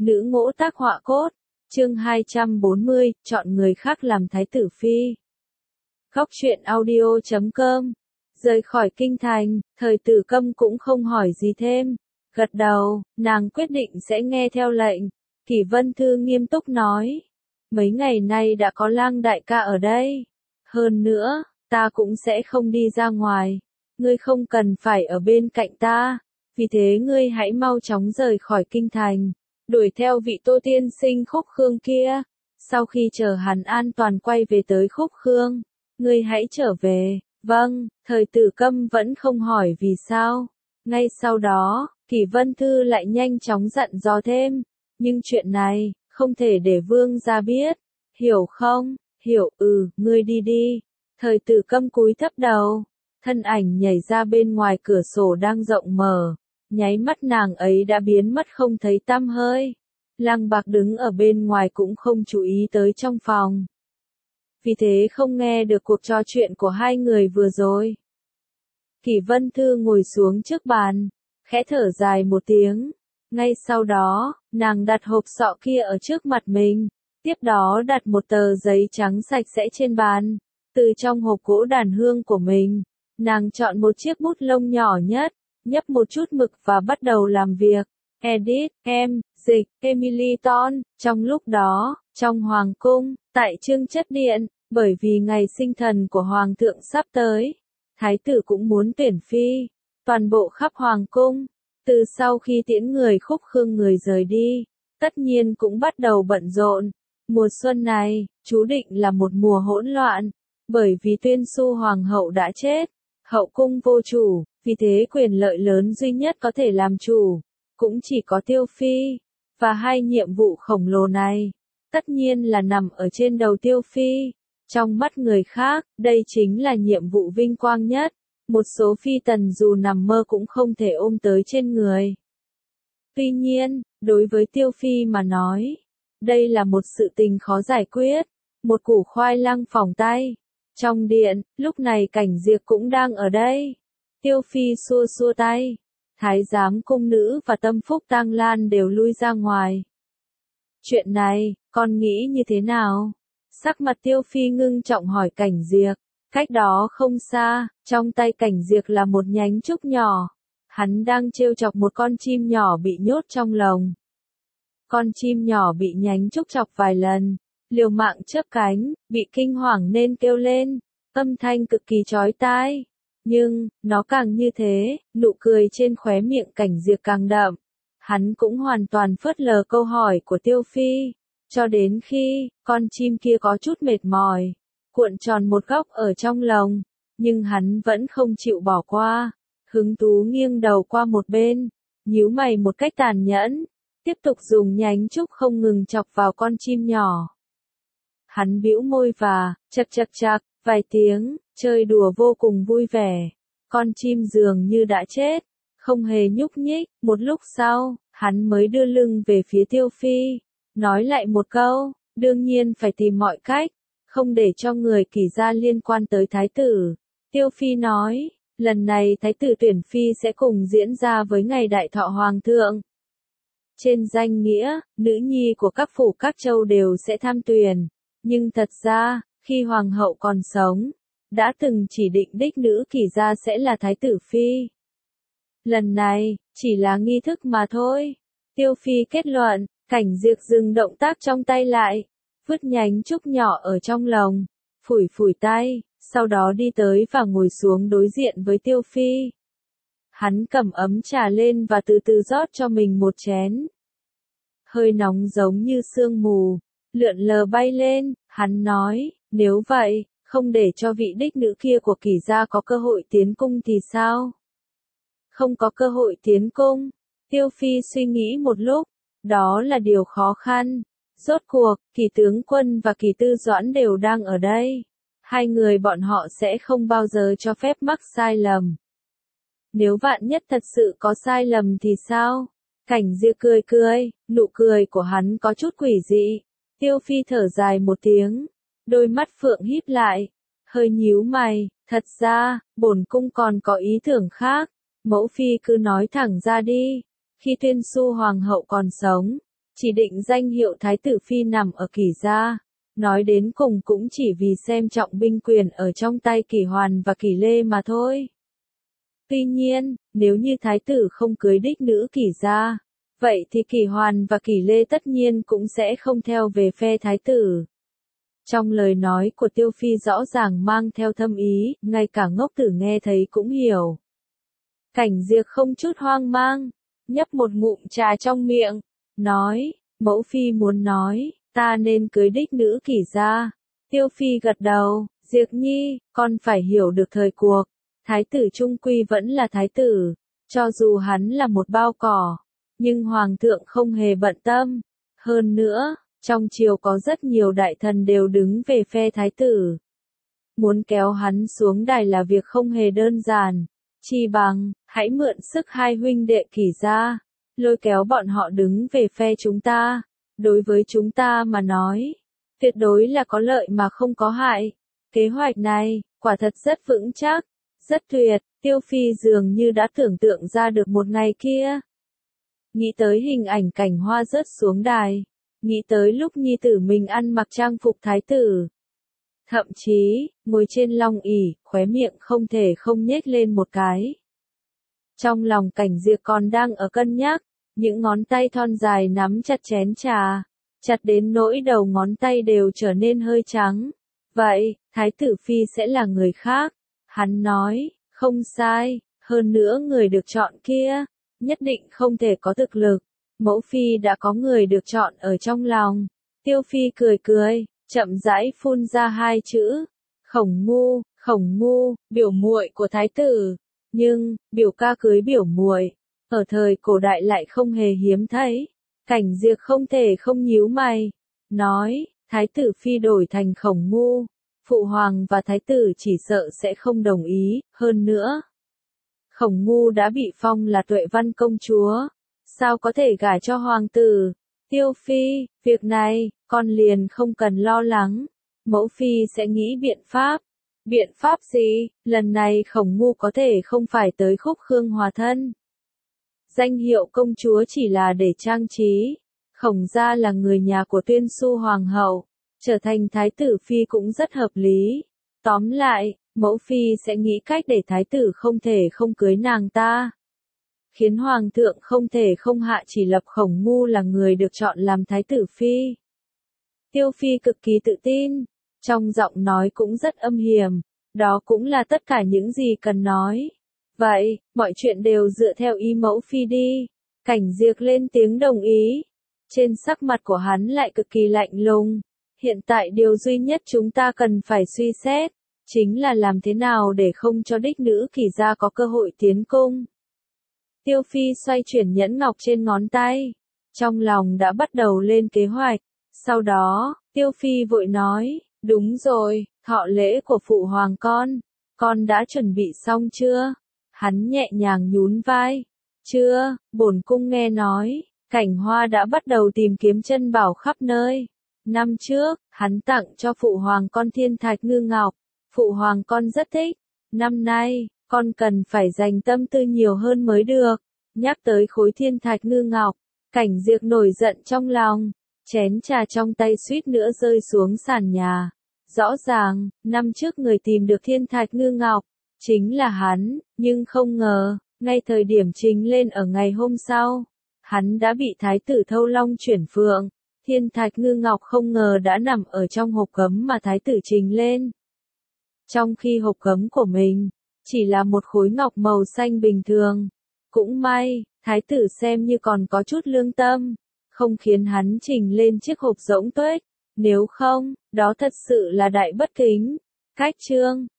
Nữ ngỗ tác họa cốt. Chương 240, chọn người khác làm thái tử phi. Góc truyện audio.com. Rời khỏi kinh thành, Thời Tử Câm cũng không hỏi gì thêm. Gật đầu, nàng quyết định sẽ nghe theo lệnh. Kỷ Vân Thư nghiêm túc nói. Mấy ngày nay đã có Lang đại ca ở đây. Hơn nữa, ta cũng sẽ không đi ra ngoài. Ngươi không cần phải ở bên cạnh ta. Vì thế ngươi hãy mau chóng rời khỏi kinh thành. Đuổi theo vị Tô tiên sinh Khúc Khương kia. Sau khi chờ hắn an toàn quay về tới Khúc Khương, ngươi hãy trở về. Vâng, Thời Tử Câm vẫn không hỏi vì sao. Ngay sau đó, Kỷ Vân Thư lại nhanh chóng dặn dò thêm. Nhưng chuyện này, không thể để vương gia biết. Hiểu không? Hiểu, ngươi đi đi. Thời Tử Câm cúi thấp đầu. Thân ảnh nhảy ra bên ngoài cửa sổ đang rộng mở. Nháy mắt nàng ấy đã biến mất không thấy tăm hơi. Lăng Bạc đứng ở bên ngoài cũng không chú ý tới trong phòng. Vì thế không nghe được cuộc trò chuyện của hai người vừa rồi. Kỷ Vân Thư ngồi xuống trước bàn, khẽ thở dài một tiếng. Ngay sau đó, nàng đặt hộp sọ kia ở trước mặt mình. Tiếp đó đặt một tờ giấy trắng sạch sẽ trên bàn. Từ trong hộp gỗ đàn hương của mình, nàng chọn một chiếc bút lông nhỏ nhất, nhấp một chút mực và bắt đầu làm việc. Edit, dịch, Emily Ton. Trong lúc đó, trong hoàng cung, tại Trương Chất Điện, bởi vì ngày sinh thần của hoàng thượng sắp tới, thái tử cũng muốn tuyển phi. Toàn bộ khắp hoàng cung, từ sau khi tiễn người Khúc Khương người rời đi, tất nhiên cũng bắt đầu bận rộn. Mùa xuân này, chú định là một mùa hỗn loạn, bởi vì Tuyên Xu hoàng hậu đã chết, hậu cung vô chủ, vì thế quyền lợi lớn duy nhất có thể làm chủ, cũng chỉ có Tiêu Phi, và hai nhiệm vụ khổng lồ này, tất nhiên là nằm ở trên đầu Tiêu Phi. Trong mắt người khác, đây chính là nhiệm vụ vinh quang nhất, một số phi tần dù nằm mơ cũng không thể ôm tới trên người. Tuy nhiên, đối với Tiêu Phi mà nói, đây là một sự tình khó giải quyết, một củ khoai lang phỏng tay. Trong điện, lúc này Cảnh Diệp cũng đang ở đây. Tiêu Phi xua xua tay. Thái giám cung nữ và Tâm Phúc Tang Lan đều lui ra ngoài. Chuyện này, con nghĩ như thế nào? Sắc mặt Tiêu Phi ngưng trọng hỏi Cảnh Diệp. Cách đó không xa, trong tay Cảnh Diệp là một nhánh trúc nhỏ. Hắn đang trêu chọc một con chim nhỏ bị nhốt trong lồng. Con chim nhỏ bị nhánh trúc chọc vài lần, liều mạng chớp cánh, bị kinh hoàng nên kêu lên, âm thanh cực kỳ chói tai. Nhưng, nó càng như thế, nụ cười trên khóe miệng Cảnh Diệp càng đậm. Hắn cũng hoàn toàn phớt lờ câu hỏi của Tiêu Phi, cho đến khi, con chim kia có chút mệt mỏi, cuộn tròn một góc ở trong lồng, nhưng hắn vẫn không chịu bỏ qua, hứng thú nghiêng đầu qua một bên, nhíu mày một cách tàn nhẫn, tiếp tục dùng nhánh trúc không ngừng chọc vào con chim nhỏ. Hắn bĩu môi và, chạc, vài tiếng, chơi đùa vô cùng vui vẻ. Con chim dường như đã chết, không hề nhúc nhích. Một lúc sau, hắn mới đưa lưng về phía Tiêu Phi, nói lại một câu, đương nhiên phải tìm mọi cách, không để cho người Kỷ gia liên quan tới thái tử. Tiêu Phi nói, lần này thái tử tuyển phi sẽ cùng diễn ra với ngày đại thọ hoàng thượng. Trên danh nghĩa, nữ nhi của các phủ các châu đều sẽ tham tuyển, nhưng thật ra, khi hoàng hậu còn sống, đã từng chỉ định đích nữ Kỷ gia sẽ là thái tử phi. Lần này, chỉ là nghi thức mà thôi. Tiêu Phi kết luận. Cảnh Diệp dừng động tác trong tay lại, vứt nhánh trúc nhỏ ở trong lồng, phủi tay, sau đó đi tới và ngồi xuống đối diện với Tiêu Phi. Hắn cầm ấm trà lên và từ từ rót cho mình một chén. Hơi nóng giống như sương mù, lượn lờ bay lên, hắn nói, nếu vậy, không để cho vị đích nữ kia của Kỷ gia có cơ hội tiến cung thì sao? Không có cơ hội tiến cung. Tiêu Phi suy nghĩ một lúc, đó là điều khó khăn. Rốt cuộc, Kỷ tướng quân và Kỷ Tư Doãn đều đang ở đây. Hai người bọn họ sẽ không bao giờ cho phép mắc sai lầm. Nếu vạn nhất thật sự có sai lầm thì sao? Cảnh Diệp cười, nụ cười của hắn có chút quỷ dị. Tiêu Phi thở dài một tiếng, đôi mắt phượng híp lại, hơi nhíu mày, thật ra, bổn cung còn có ý tưởng khác, mẫu phi cứ nói thẳng ra đi. Khi Tuyên Xu hoàng hậu còn sống, Chỉ định danh hiệu thái tử phi nằm ở Kỷ gia, nói đến cùng cũng chỉ vì xem trọng binh quyền ở trong tay Kỷ Hoàn và Kỷ Lê mà thôi. Tuy nhiên, nếu như thái tử không cưới đích nữ Kỷ gia, vậy thì Kỷ Hoàn và Kỷ Lê tất nhiên cũng sẽ không theo về phe thái tử. Trong lời nói của Tiêu Phi rõ ràng mang theo thâm ý, ngay cả ngốc tử nghe thấy cũng hiểu. Cảnh Diệp không chút hoang mang, nhấp một ngụm trà trong miệng, nói, mẫu phi muốn nói, ta nên cưới đích nữ Kỷ gia. Tiêu Phi gật đầu, Diệp nhi, con phải hiểu được thời cuộc, thái tử trung quy vẫn là thái tử, cho dù hắn là một bao cỏ, nhưng hoàng thượng không hề bận tâm. Hơn nữa, trong triều có rất nhiều đại thần đều đứng về phe thái tử. Muốn kéo hắn xuống đài là việc không hề đơn giản, chi bằng, hãy mượn sức hai huynh đệ Kỷ gia, lôi kéo bọn họ đứng về phe chúng ta. Đối với chúng ta mà nói, tuyệt đối là có lợi mà không có hại. Kế hoạch này, quả thật rất vững chắc, rất tuyệt. Tiêu Phi dường như đã tưởng tượng ra được một ngày kia. Nghĩ tới hình ảnh Cảnh Hoa rớt xuống đài, nghĩ tới lúc nhi tử mình ăn mặc trang phục thái tử. Thậm chí, ngồi trên long ỷ, khóe miệng không thể không nhếch lên một cái. Trong lòng Cảnh Diệp còn đang ở cân nhắc, những ngón tay thon dài nắm chặt chén trà, chặt đến nỗi đầu ngón tay đều trở nên hơi trắng. Vậy, thái tử phi sẽ là người khác. Hắn nói, không sai, hơn nữa người được chọn kia, nhất định không thể có thực lực. Mẫu phi đã có người được chọn ở trong lòng. Tiêu Phi cười cười, chậm rãi phun ra hai chữ. Khổng ngu, biểu muội của thái tử. Nhưng, biểu ca cưới biểu muội, ở thời cổ đại lại không hề hiếm thấy. Cảnh Diệp không thể không nhíu mày, nói, thái tử phi đổi thành Khổng ngu, phụ hoàng và thái tử chỉ sợ sẽ không đồng ý. Hơn nữa, Khổng ngu đã bị phong là Tuệ Văn công chúa, sao có thể gả cho hoàng tử? Tiêu Phi, việc này, con liền không cần lo lắng, mẫu phi sẽ nghĩ biện pháp. Biện pháp gì? Lần này Khổng ngu có thể không phải tới khúc Khương hòa thân. Danh hiệu công chúa chỉ là để trang trí. Khổng gia là người nhà của Tuyên Xu hoàng hậu, trở thành thái tử phi cũng rất hợp lý. Tóm lại, mẫu phi sẽ nghĩ cách để thái tử không thể không cưới nàng ta, khiến hoàng thượng không thể không hạ chỉ lập Khổng ngu là người được chọn làm thái tử phi. Tiêu Phi cực kỳ tự tin, trong giọng nói cũng rất âm hiểm, đó cũng là tất cả những gì cần nói. Vậy, mọi chuyện đều dựa theo ý mẫu phi đi. Cảnh Diệp lên tiếng đồng ý. Trên sắc mặt của hắn lại cực kỳ lạnh lùng. Hiện tại điều duy nhất chúng ta cần phải suy xét, chính là làm thế nào để không cho đích nữ Kỷ gia có cơ hội tiến cung. Tiêu Phi xoay chuyển nhẫn ngọc trên ngón tay, trong lòng đã bắt đầu lên kế hoạch. Sau đó, Tiêu Phi vội nói, đúng rồi, thọ lễ của phụ hoàng con đã chuẩn bị xong chưa? Hắn nhẹ nhàng nhún vai, chưa, bổn cung nghe nói, Cảnh Hoa đã bắt đầu tìm kiếm chân bảo khắp nơi. Năm trước, hắn tặng cho phụ hoàng con thiên thạch ngư ngọc, phụ hoàng con rất thích. Năm nay, con cần phải dành tâm tư nhiều hơn mới được. Nhắc tới khối thiên thạch ngư ngọc, Cảnh Diệp nổi giận trong lòng, chén trà trong tay suýt nữa rơi xuống sàn nhà. Rõ ràng, năm trước người tìm được thiên thạch ngư ngọc, chính là hắn, nhưng không ngờ, ngay thời điểm trình lên ở ngày hôm sau, hắn đã bị thái tử Thâu Long chuyển phượng. Thiên thạch ngư ngọc không ngờ đã nằm ở trong hộp gấm mà thái tử trình lên. Trong khi hộp gấm của mình, chỉ là một khối ngọc màu xanh bình thường. Cũng may, thái tử xem như còn có chút lương tâm, không khiến hắn trình lên chiếc hộp rỗng tuếch. Nếu không, đó thật sự là đại bất kính. Cách chương